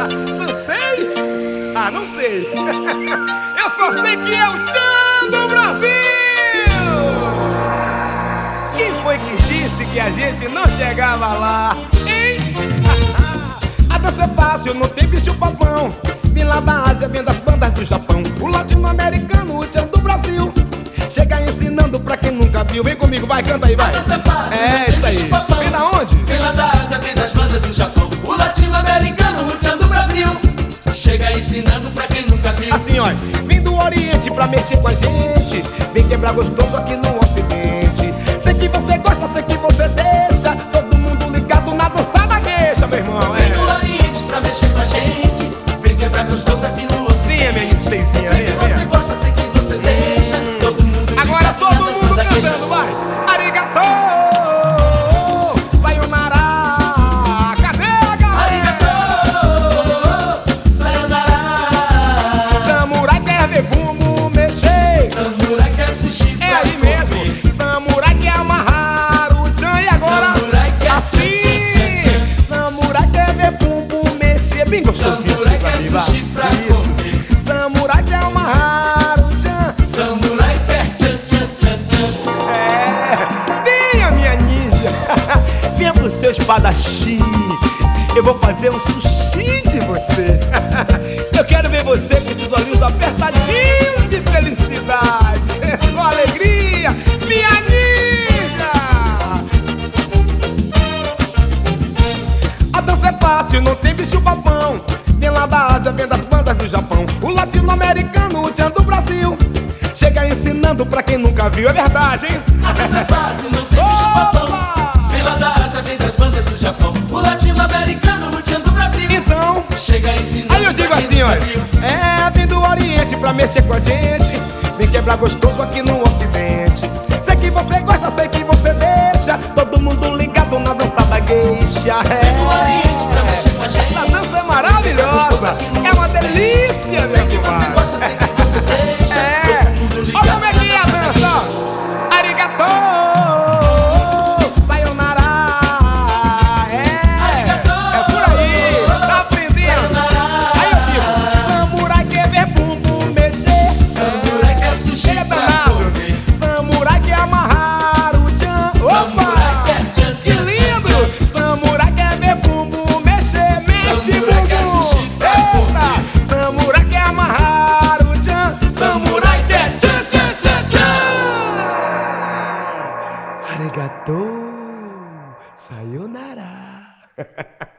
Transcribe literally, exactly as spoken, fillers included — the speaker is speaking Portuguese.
Sansei? Ah, não sei. Eu só sei que é o Tchan do Brasil! Quem foi que disse que a gente não chegava lá, hein? A dança é fácil, não tem bicho papão. Vim lá da Ásia, vem das bandas do Japão. O latino-americano, o Tchan do Brasil, chega ensinando pra quem nunca viu. Vem comigo, vai, canta aí, vai. A dança é fácil, é isso aí. Vem da onde? Vem lá da Ásia, vem das bandas do Japão. O latino-americano, o Tchan do Brasil, chega ensinando pra quem nunca viu. Assim, ó, vem do Oriente pra mexer com a gente, vem quebrar gostoso aqui no Ocidente. Sei que você gosta, sei que você deixa todo mundo ligado na dança da gueixa, meu irmão. Vem do Oriente pra mexer com a gente, vem quebrar gostoso aqui no Ocidente. Sim, é minha licencinha. Sei que você gosta, sei que você deixa todo mundo ligado. Agora todo na dança mundo da gueixa. cantando, vai. Arigato, sayonara. Cadê a galera? Arigato, sayonara. Samurai quer ver bumbum mexer. Samurai quer sushi pra É aí mesmo. comer. Samurai quer amarrar o Tchan e agora Samurai quer assim. tchan, tchan, tchan. Samurai quer ver bumbum mexer. Bem gostosinho Samurai assim pra quer mim, vai. sushi pra Isso. comer. Samurai quer amarrar o Tchan. Samurai quer tchan, tchan, tchan, tchan. É, venha minha ninja. Venha pro seu espadachim. Eu vou fazer um sushi de você. Eu quero ver você com esses olhinhos apertadinhos de felicidade. Só alegria, minha ninja. A dança é fácil, não tem bicho papão. Vem lá da Ásia, vem das bandas do Japão. O latino-americano, o Tchan do Brasil, chega ensinando pra quem nunca viu. É verdade, hein? A dança é fácil, não tem bicho papão. Opa! Vem lá da Ásia, vem das bandas do Japão. O latino-americano, o Tchan do Brasil, Então, chega ensinando. aí eu digo pra quem assim, nunca olha. viu. É, vem do Oriente pra mexer com a gente, vem quebrar gostoso aqui no Ocidente. Sei que você gosta, sei que você deixa todo mundo ligado na dança da gueixa. Vem do É. Oriente pra mexer com a gente. Essa dança é maravilhosa, é uma delícia, Sei meu que você compadre. gosta, sei que você deixa É, todo mundo ligado. olha como é que é a na dança da dança. gueixa. Arigato, sayonara. É, Arigato, é por aí, tá aprendendo? sayonara. Aí eu digo, samurai quer ver bumbum mexer. Samurai quer sushi Ele é pra danado. comer. Samurai quer amarrar o Tchan. Samurai Opa! quer tchan, Que tchan, lindo! tchan, tchan. Samurai quer ver bumbum mexer. Mexe Samurai quer bumbum. sushi pra Eita! comer. Samurai quer amarrar o Tchan. Samurai quer tchan, tchan, tchan, tchan. Arigato, sayonara.